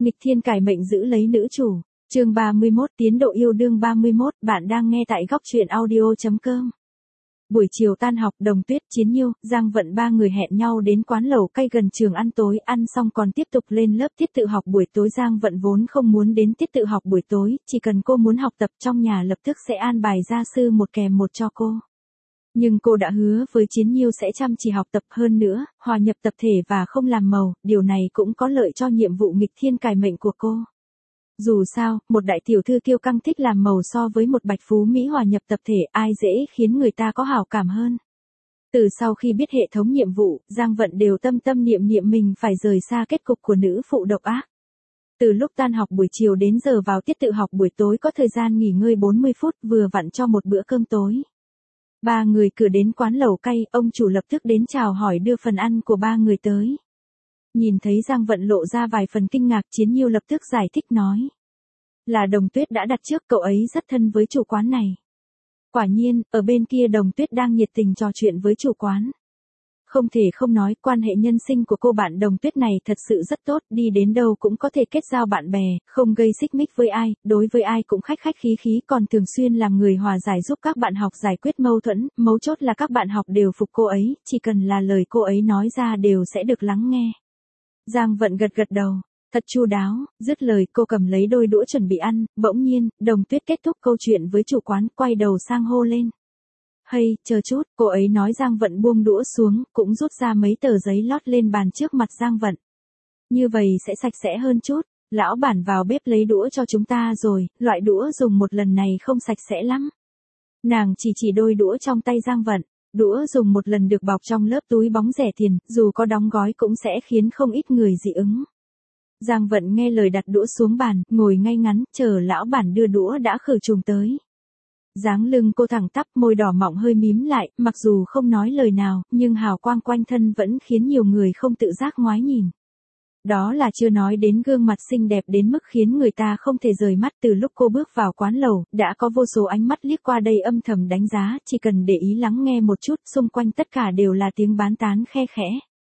Nghịch thiên cải mệnh giữ lấy nữ chủ. Chương 31 tiến độ yêu đương 31, bạn đang nghe tại góc truyện audio.com. Buổi chiều tan học, Đồng Tuyết, Chiến Nhiêu, Giang Vận ba người hẹn nhau đến quán lẩu cay gần trường ăn tối, ăn xong còn tiếp tục lên lớp tiết tự học buổi tối. Giang Vận vốn không muốn đến tiết tự học buổi tối, chỉ cần cô muốn học tập trong nhà lập tức sẽ an bài gia sư một kèm một cho cô. Nhưng cô đã hứa với Chiến Nhiêu sẽ chăm chỉ học tập hơn nữa, hòa nhập tập thể và không làm màu, điều này cũng có lợi cho nhiệm vụ nghịch thiên cải mệnh của cô. Dù sao, một đại tiểu thư kiêu căng thích làm màu so với một bạch phú Mỹ hòa nhập tập thể, ai dễ khiến người ta có hảo cảm hơn. Từ sau khi biết hệ thống nhiệm vụ, Giang Vận đều tâm tâm niệm niệm mình phải rời xa kết cục của nữ phụ độc ác. Từ lúc tan học buổi chiều đến giờ vào tiết tự học buổi tối có thời gian nghỉ ngơi 40 phút vừa vặn cho một bữa cơm tối. Ba người cứ đến quán lẩu cay, ông chủ lập tức đến chào hỏi đưa phần ăn của ba người tới. Nhìn thấy Giang Vận lộ ra vài phần kinh ngạc, Chiến Nhiêu lập tức giải thích nói. Là Đồng Tuyết đã đặt trước, cậu ấy rất thân với chủ quán này. Quả nhiên, ở bên kia Đồng Tuyết đang nhiệt tình trò chuyện với chủ quán. Không thể không nói, quan hệ nhân sinh của cô bạn Đồng Tuyết này thật sự rất tốt, đi đến đâu cũng có thể kết giao bạn bè, không gây xích mích với ai, đối với ai cũng khách khách khí khí, còn thường xuyên làm người hòa giải giúp các bạn học giải quyết mâu thuẫn, mấu chốt là các bạn học đều phục cô ấy, chỉ cần là lời cô ấy nói ra đều sẽ được lắng nghe. Giang Vận gật gật đầu, thật chu đáo, dứt lời cô cầm lấy đôi đũa chuẩn bị ăn, bỗng nhiên, Đồng Tuyết kết thúc câu chuyện với chủ quán, quay đầu sang hô lên. Hay, chờ chút, cô ấy nói. Giang Vận buông đũa xuống, cũng rút ra mấy tờ giấy lót lên bàn trước mặt Giang Vận. Như vậy sẽ sạch sẽ hơn chút, lão bản vào bếp lấy đũa cho chúng ta rồi, loại đũa dùng một lần này không sạch sẽ lắm. Nàng chỉ đôi đũa trong tay Giang Vận. Đũa dùng một lần được bọc trong lớp túi bóng rẻ tiền, dù có đóng gói cũng sẽ khiến không ít người dị ứng. Giang Vận nghe lời đặt đũa xuống bàn, ngồi ngay ngắn, chờ lão bản đưa đũa đã khử trùng tới. Dáng lưng cô thẳng tắp, môi đỏ mọng hơi mím lại, mặc dù không nói lời nào, nhưng hào quang quanh thân vẫn khiến nhiều người không tự giác ngoái nhìn. Đó là chưa nói đến gương mặt xinh đẹp đến mức khiến người ta không thể rời mắt. Từ lúc cô bước vào quán lẩu, đã có vô số ánh mắt liếc qua đây âm thầm đánh giá, chỉ cần để ý lắng nghe một chút, xung quanh tất cả đều là tiếng bán tán khe khẽ.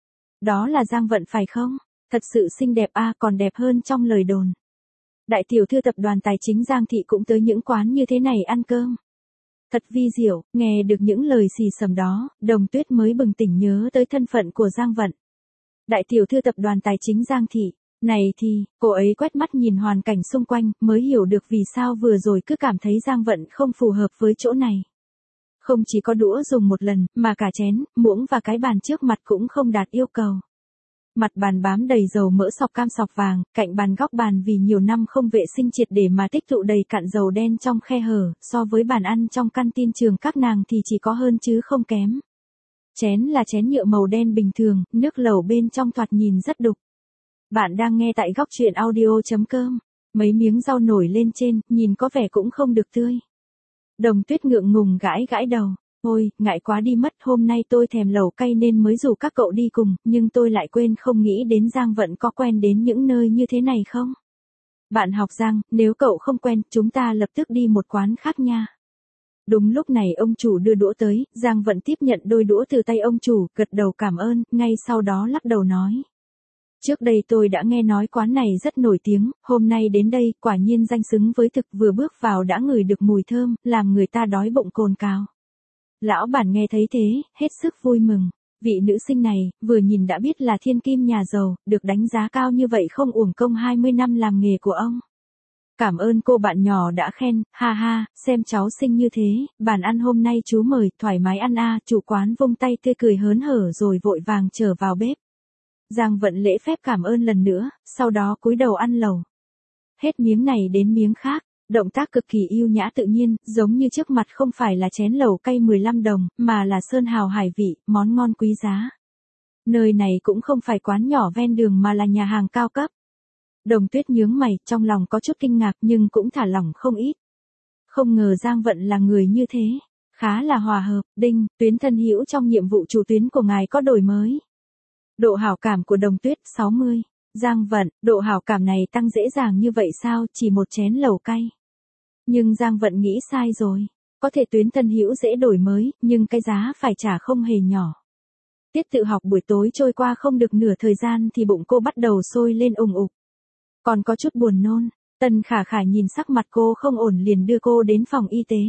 Đó là Giang Vận phải không? Thật sự xinh đẹp a, còn đẹp hơn trong lời đồn. Đại tiểu thư tập đoàn tài chính Giang Thị cũng tới những quán như thế này ăn cơm. Thật vi diệu, nghe được những lời xì xầm đó, Đồng Tuyết mới bừng tỉnh nhớ tới thân phận của Giang Vận. Đại tiểu thư tập đoàn tài chính Giang Thị, này thì, cô ấy quét mắt nhìn hoàn cảnh xung quanh, mới hiểu được vì sao vừa rồi cứ cảm thấy Giang Vận không phù hợp với chỗ này. Không chỉ có đũa dùng một lần, mà cả chén, muỗng và cái bàn trước mặt cũng không đạt yêu cầu. Mặt bàn bám đầy dầu mỡ sọc cam sọc vàng, cạnh bàn góc bàn vì nhiều năm không vệ sinh triệt để mà tích tụ đầy cặn dầu đen trong khe hở, so với bàn ăn trong canteen trường các nàng thì chỉ có hơn chứ không kém. Chén là chén nhựa màu đen bình thường, nước lẩu bên trong thoạt nhìn rất đục. Bạn đang nghe tại góc truyện audio.com. Mấy miếng rau nổi lên trên, nhìn có vẻ cũng không được tươi. Đồng Tuyết ngượng ngùng gãi đầu. Ôi, ngại quá đi mất, hôm nay tôi thèm lẩu cay nên mới rủ các cậu đi cùng, nhưng tôi lại quên không nghĩ đến Giang Vận có quen đến những nơi như thế này không? Bạn học Giang, nếu cậu không quen, chúng ta lập tức đi một quán khác nha. Đúng lúc này ông chủ đưa đũa tới, Giang Vận tiếp nhận đôi đũa từ tay ông chủ, gật đầu cảm ơn, ngay sau đó lắc đầu nói. Trước đây tôi đã nghe nói quán này rất nổi tiếng, hôm nay đến đây, quả nhiên danh xứng với thực, vừa bước vào đã ngửi được mùi thơm, làm người ta đói bụng cồn cào. Lão bản nghe thấy thế, hết sức vui mừng. Vị nữ sinh này, vừa nhìn đã biết là thiên kim nhà giàu, được đánh giá cao như vậy không uổng công 20 năm làm nghề của ông. Cảm ơn cô bạn nhỏ đã khen, ha ha, xem cháu xinh như thế, bàn ăn hôm nay chú mời, thoải mái ăn a. Chủ quán vung tay tươi cười hớn hở rồi vội vàng trở vào bếp. Giang Vận lễ phép cảm ơn lần nữa, sau đó cúi đầu ăn lẩu. Hết miếng này đến miếng khác. Động tác cực kỳ yêu nhã tự nhiên, giống như trước mặt không phải là chén lẩu cay 15 đồng, mà là sơn hào hải vị, món ngon quý giá. Nơi này cũng không phải quán nhỏ ven đường mà là nhà hàng cao cấp. Đồng Tuyết nhướng mày, trong lòng có chút kinh ngạc nhưng cũng thả lỏng không ít. Không ngờ Giang Vận là người như thế, khá là hòa hợp. Đinh, Tuyến thân hữu trong nhiệm vụ chủ tuyến của ngài có đổi mới. Độ hảo cảm của Đồng Tuyết 60. Giang Vận, độ hảo cảm này tăng dễ dàng như vậy sao, chỉ một chén lẩu cay. Nhưng Giang Vận nghĩ sai rồi. Có thể Tuyến thân hữu dễ đổi mới, nhưng cái giá phải trả không hề nhỏ. Tiết tự học buổi tối trôi qua không được nửa thời gian thì bụng cô bắt đầu sôi lên ùng ục. còn có chút buồn nôn. Tần Khả Khả nhìn sắc mặt cô không ổn liền đưa cô đến phòng y tế.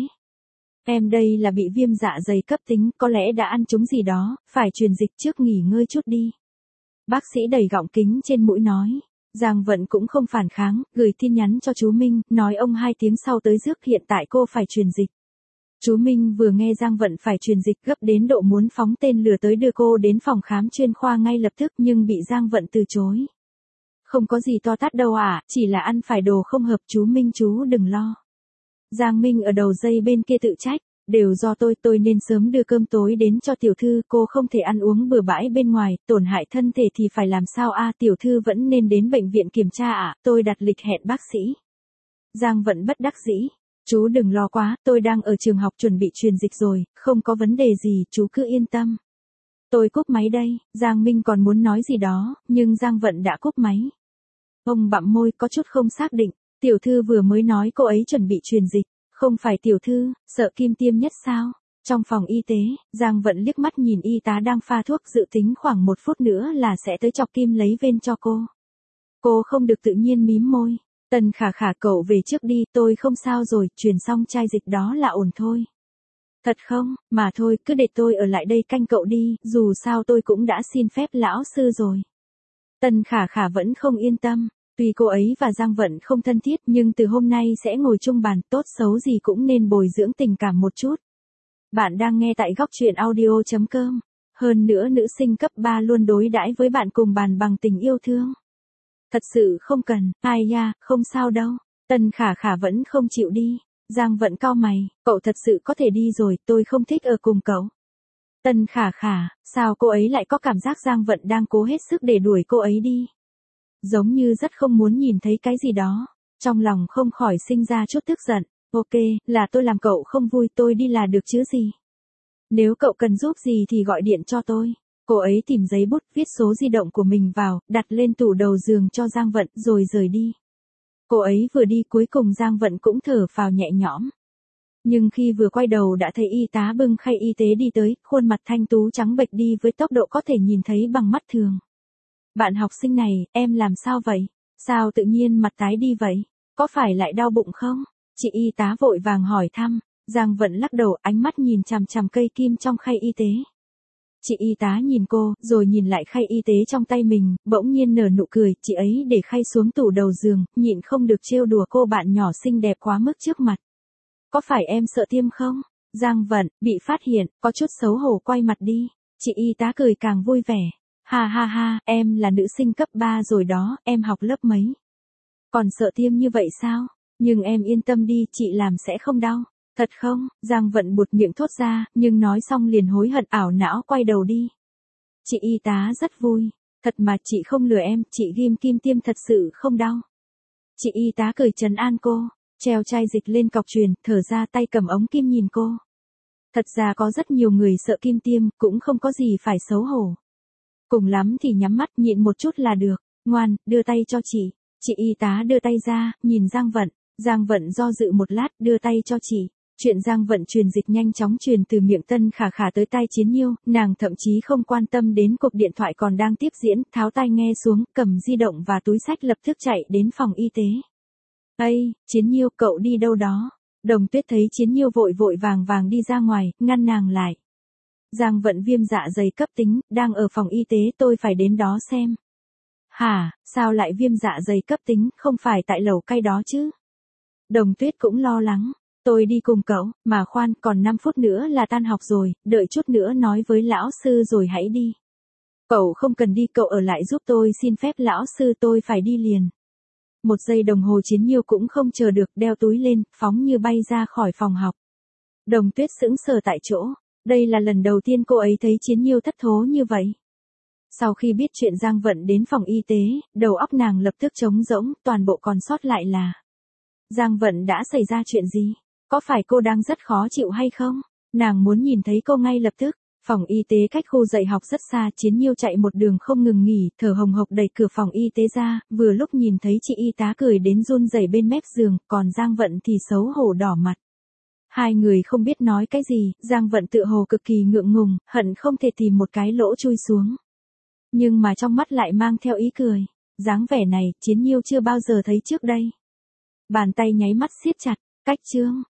Em đây là bị viêm dạ dày cấp tính, có lẽ đã ăn trúng gì đó, phải truyền dịch trước nghỉ ngơi chút đi. Bác sĩ đẩy gọng kính trên mũi nói. Giang Vận cũng không phản kháng, gửi tin nhắn cho chú Minh, nói ông 2 tiếng sau tới rước, hiện tại cô phải truyền dịch. Chú Minh vừa nghe Giang Vận phải truyền dịch gấp đến độ muốn phóng tên lửa tới đưa cô đến phòng khám chuyên khoa ngay lập tức, nhưng bị Giang Vận từ chối. Không có gì to tát đâu ạ, chỉ là ăn phải đồ không hợp, chú Minh chú đừng lo. Giang Minh ở đầu dây bên kia tự trách, đều do tôi nên sớm đưa cơm tối đến cho tiểu thư, cô không thể ăn uống bừa bãi bên ngoài, tổn hại thân thể thì phải làm sao a, tiểu thư vẫn nên đến bệnh viện kiểm tra ạ, tôi đặt lịch hẹn bác sĩ. Giang Vận bất đắc dĩ, chú đừng lo quá, tôi đang ở trường học chuẩn bị truyền dịch rồi, không có vấn đề gì, chú cứ yên tâm. Tôi cúp máy đây, Giang Minh còn muốn nói gì đó, nhưng Giang Vận đã cúp máy. Ông bặm môi có chút không xác định, tiểu thư vừa mới nói cô ấy chuẩn bị truyền dịch, không phải tiểu thư, sợ kim tiêm nhất sao? Trong phòng y tế, Giang Vận liếc mắt nhìn y tá đang pha thuốc, dự tính khoảng 1 phút nữa là sẽ tới chọc kim lấy ven cho cô. Cô không được tự nhiên mím môi. Tần Khả Khả, cậu về trước đi, tôi không sao rồi, truyền xong chai dịch đó là ổn thôi. Thật không, mà thôi, cứ để tôi ở lại đây canh cậu đi, dù sao tôi cũng đã xin phép lão sư rồi. Tần Khả Khả vẫn không yên tâm, tuy cô ấy và Giang Vận không thân thiết nhưng từ hôm nay sẽ ngồi chung bàn, tốt xấu gì cũng nên bồi dưỡng tình cảm một chút. Bạn đang nghe tại góc truyện audio.com. Hơn nữa nữ sinh cấp 3 luôn đối đãi với bạn cùng bàn bằng tình yêu thương. Thật sự không cần, ai ya, không sao đâu. Tần Khả Khả vẫn không chịu đi. Giang Vận cau mày, cậu thật sự có thể đi rồi, tôi không thích ở cùng cậu. Tần Khả Khả, sao cô ấy lại có cảm giác Giang Vận đang cố hết sức để đuổi cô ấy đi? Giống như rất không muốn nhìn thấy cái gì đó. Trong lòng không khỏi sinh ra chút tức giận. Ok, là tôi làm cậu không vui, tôi đi là được chứ gì. Nếu cậu cần giúp gì thì gọi điện cho tôi. Cô ấy tìm giấy bút viết số di động của mình vào, đặt lên tủ đầu giường cho Giang Vận rồi rời đi. Cô ấy vừa đi cuối cùng Giang Vận cũng thở phào nhẹ nhõm. Nhưng khi vừa quay đầu đã thấy y tá bưng khay y tế đi tới, khuôn mặt thanh tú trắng bệch đi với tốc độ có thể nhìn thấy bằng mắt thường. Bạn học sinh này, em làm sao vậy? Sao tự nhiên mặt tái đi vậy? Có phải lại đau bụng không? Chị y tá vội vàng hỏi thăm. Giang Vận lắc đầu, ánh mắt nhìn chằm chằm cây kim trong khay y tế. Chị y tá nhìn cô, rồi nhìn lại khay y tế trong tay mình, bỗng nhiên nở nụ cười, chị ấy để khay xuống tủ đầu giường, nhịn không được trêu đùa cô bạn nhỏ xinh đẹp quá mức trước mặt. Có phải em sợ tiêm không? Giang Vận, bị phát hiện, có chút xấu hổ quay mặt đi. Chị y tá cười càng vui vẻ. Ha ha ha, em là nữ sinh cấp 3 rồi đó, em học lớp mấy? Còn sợ tiêm như vậy sao? Nhưng em yên tâm đi, chị làm sẽ không đau. Thật không? Giang Vận buột miệng thốt ra, nhưng nói xong liền hối hận ảo não quay đầu đi. Chị y tá rất vui. Thật mà chị không lừa em, chị ghim kim tiêm thật sự không đau. Chị y tá cười trấn an cô, treo chai dịch lên cọc truyền, thở ra tay cầm ống kim nhìn cô. Thật ra có rất nhiều người sợ kim tiêm, cũng không có gì phải xấu hổ. Cùng lắm thì nhắm mắt nhịn một chút là được, ngoan, đưa tay cho chị. Chị y tá đưa tay ra, nhìn Giang Vận. Giang Vận do dự một lát, đưa tay cho chị. Chuyện Giang Vận truyền dịch nhanh chóng truyền từ miệng Tần Khả Khả tới tai Chiến Nhiêu, nàng thậm chí không quan tâm đến cuộc điện thoại còn đang tiếp diễn, tháo tai nghe xuống, cầm di động và túi xách lập tức chạy đến phòng y tế. Ây, Chiến Nhiêu, cậu đi đâu đó? Đồng Tuyết thấy Chiến Nhiêu vội vội vàng vàng đi ra ngoài, ngăn nàng lại. Giang Vận viêm dạ dày cấp tính, đang ở phòng y tế, tôi phải đến đó xem. Hả, sao lại viêm dạ dày cấp tính, không phải tại lẩu cay đó chứ? Đồng Tuyết cũng lo lắng. Tôi đi cùng cậu, mà khoan, còn 5 phút nữa là tan học rồi, đợi chút nữa nói với lão sư rồi hãy đi. Cậu không cần đi, cậu ở lại giúp tôi, xin phép lão sư, tôi phải đi liền. 1 giây đồng hồ Chiến Nhiêu cũng không chờ được, đeo túi lên, phóng như bay ra khỏi phòng học. Đồng Tuyết sững sờ tại chỗ, đây là lần đầu tiên cô ấy thấy Chiến Nhiêu thất thố như vậy. Sau khi biết chuyện Giang Vận đến phòng y tế, đầu óc nàng lập tức trống rỗng, toàn bộ còn sót lại là Giang Vận đã xảy ra chuyện gì? Có phải cô đang rất khó chịu hay không? Nàng muốn nhìn thấy cô ngay lập tức. Phòng y tế cách khu dạy học rất xa, Chiến Nhiêu chạy một đường không ngừng nghỉ, thở hồng hộc đẩy cửa phòng y tế ra, vừa lúc nhìn thấy chị y tá cười đến run rẩy bên mép giường, còn Giang Vận thì xấu hổ đỏ mặt. Hai người không biết nói cái gì, Giang Vận tựa hồ cực kỳ ngượng ngùng, hận không thể tìm một cái lỗ chui xuống. Nhưng mà trong mắt lại mang theo ý cười. Dáng vẻ này, Chiến Nhiêu chưa bao giờ thấy trước đây. Bàn tay nháy mắt siết chặt, cách Trương